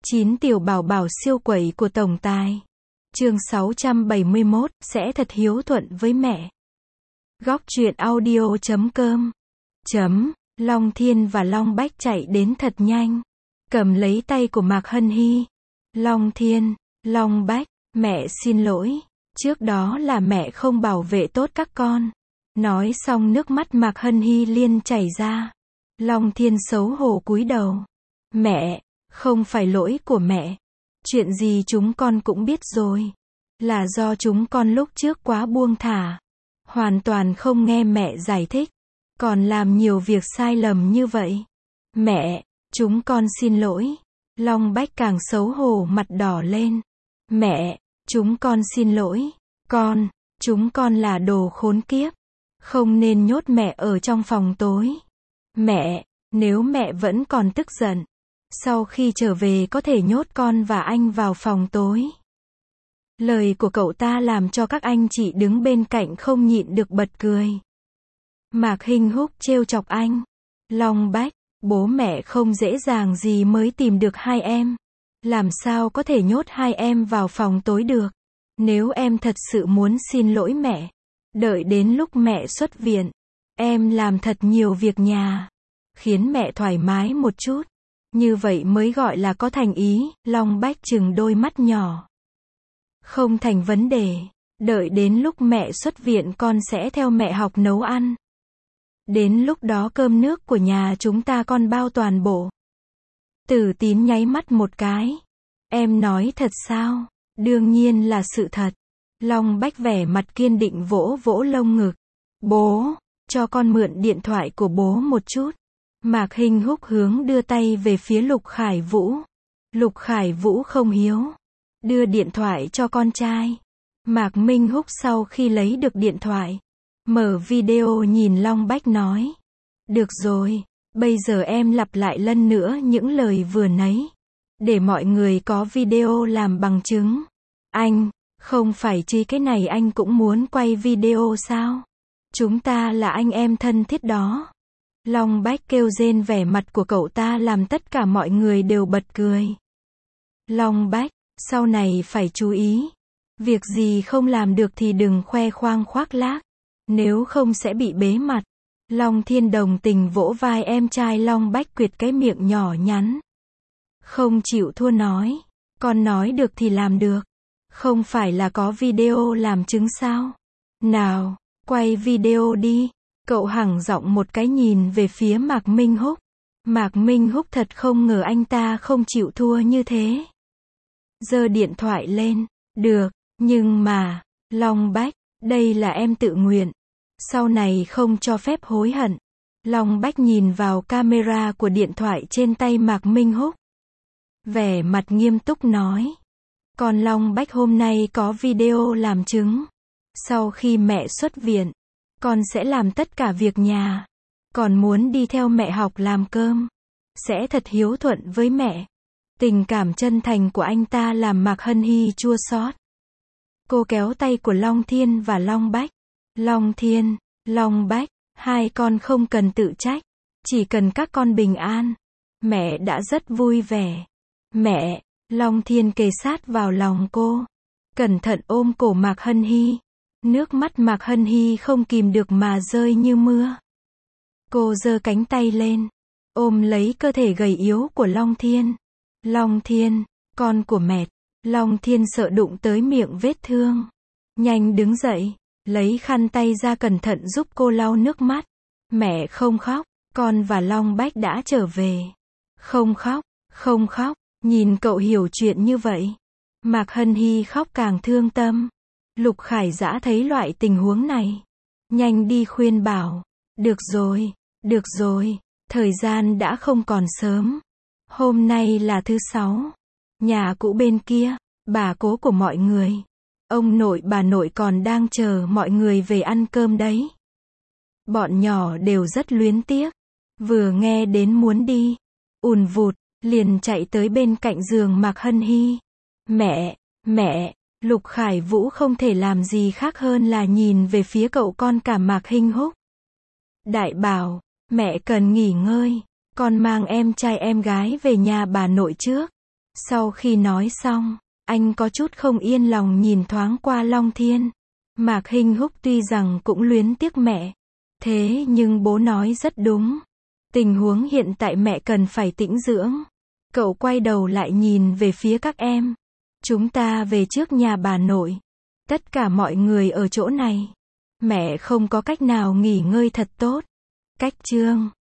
9 tiểu bảo bảo siêu quẩy của tổng tài. Chương 671, sẽ thật hiếu thuận với mẹ. Góc truyện audio.com. Long Thiên và Long Bách chạy đến thật nhanh, cầm lấy tay của Mạc Hân Hy. Long Thiên, Long Bách, mẹ xin lỗi, trước đó là mẹ không bảo vệ tốt các con. Nói xong nước mắt Mạc Hân Hy liên chảy ra. Long Thiên xấu hổ cúi đầu. Mẹ, không phải lỗi của mẹ. Chuyện gì chúng con cũng biết rồi. Là do chúng con lúc trước quá buông thả. Hoàn toàn không nghe mẹ giải thích. Còn làm nhiều việc sai lầm như vậy. Mẹ, chúng con xin lỗi. Long Bách càng xấu hổ mặt đỏ lên. Mẹ, chúng con xin lỗi. Chúng con là đồ khốn kiếp. Không nên nhốt mẹ ở trong phòng tối. Mẹ, nếu mẹ vẫn còn tức giận, sau khi trở về có thể nhốt con và anh vào phòng tối. Lời của cậu ta làm cho các anh chị đứng bên cạnh không nhịn được bật cười. Mạc Hinh Húc trêu chọc anh. Long Bách, bố mẹ không dễ dàng gì mới tìm được hai em. Làm sao có thể nhốt hai em vào phòng tối được. Nếu em thật sự muốn xin lỗi mẹ, đợi đến lúc mẹ xuất viện, em làm thật nhiều việc nhà, khiến mẹ thoải mái một chút. Như vậy mới gọi là có thành ý. Long Bách trừng đôi mắt nhỏ. Không thành vấn đề. Đợi đến lúc mẹ xuất viện con sẽ theo mẹ học nấu ăn. Đến lúc đó cơm nước của nhà chúng ta con bao toàn bộ. Tử Tín nháy mắt một cái. Em nói thật sao? Đương nhiên là sự thật. Long Bách vẻ mặt kiên định vỗ vỗ lông ngực. Bố, cho con mượn điện thoại của bố một chút. Mạc Hinh Húc hướng đưa tay về phía Lục Khải Vũ. Lục Khải Vũ không hiếu. Đưa điện thoại cho con trai. Mạc Minh Húc sau khi lấy được điện thoại, mở video nhìn Long Bách nói. Được rồi, bây giờ em lặp lại lần nữa những lời vừa nãy. Để mọi người có video làm bằng chứng. Anh, không phải chỉ cái này anh cũng muốn quay video sao? Chúng ta là anh em thân thiết đó. Long Bách kêu rên, vẻ mặt của cậu ta làm tất cả mọi người đều bật cười. Long Bách, sau này phải chú ý. Việc gì không làm được thì đừng khoe khoang khoác lác. Nếu không sẽ bị bế mặt. Long Thiên đồng tình vỗ vai em trai Long Bách, quệt cái miệng nhỏ nhắn. Không chịu thua nói. Con nói được thì làm được. Không phải là có video làm chứng sao? Nào, quay video đi. Cậu hẳng giọng một cái nhìn về phía Mạc Minh Húc. Mạc Minh Húc thật không ngờ anh ta không chịu thua như thế. Giơ điện thoại lên. Được, nhưng mà, Long Bách, đây là em tự nguyện. Sau này không cho phép hối hận. Long Bách nhìn vào camera của điện thoại trên tay Mạc Minh Húc. Vẻ mặt nghiêm túc nói. Còn Long Bách hôm nay có video làm chứng. Sau khi mẹ xuất viện, con sẽ làm tất cả việc nhà. Còn muốn đi theo mẹ học làm cơm. Sẽ thật hiếu thuận với mẹ. Tình cảm chân thành của anh ta làm Mạc Hân Hy chua xót. Cô kéo tay của Long Thiên và Long Bách. Long Thiên, Long Bách, hai con không cần tự trách. Chỉ cần các con bình an. Mẹ đã rất vui vẻ. Mẹ, Long Thiên kề sát vào lòng cô. Cẩn thận ôm cổ Mạc Hân Hy. Nước mắt Mạc Hân Hy không kìm được mà rơi như mưa. Cô giơ cánh tay lên, ôm lấy cơ thể gầy yếu của Long Thiên. Long Thiên, con của mẹ. Long Thiên sợ đụng tới miệng vết thương. Nhanh đứng dậy, lấy khăn tay ra cẩn thận giúp cô lau nước mắt. Mẹ không khóc, con và Long Bách đã trở về. Không khóc, không khóc, nhìn cậu hiểu chuyện như vậy. Mạc Hân Hy khóc càng thương tâm. Lục Khải Dã thấy loại tình huống này. Nhanh đi khuyên bảo. Được rồi, thời gian đã không còn sớm. Hôm nay là thứ 6. Nhà cũ bên kia, bà cố của mọi người. Ông nội bà nội còn đang chờ mọi người về ăn cơm đấy. Bọn nhỏ đều rất luyến tiếc. Vừa nghe đến muốn đi, ùn vụt, liền chạy tới bên cạnh giường Mạc Hân Hy. Mẹ. Lục Khải Vũ không thể làm gì khác hơn là nhìn về phía cậu con cả Mạc Hinh Húc. Đại bảo, mẹ cần nghỉ ngơi, con mang em trai em gái về nhà bà nội trước. Sau khi nói xong, anh có chút không yên lòng nhìn thoáng qua Long Thiên. Mạc Hinh Húc tuy rằng cũng luyến tiếc mẹ, thế nhưng bố nói rất đúng. Tình huống hiện tại mẹ cần phải tĩnh dưỡng. Cậu quay đầu lại nhìn về phía các em. Chúng ta về trước nhà bà nội. Tất cả mọi người ở chỗ này. Mẹ không có cách nào nghỉ ngơi thật tốt. Cách chương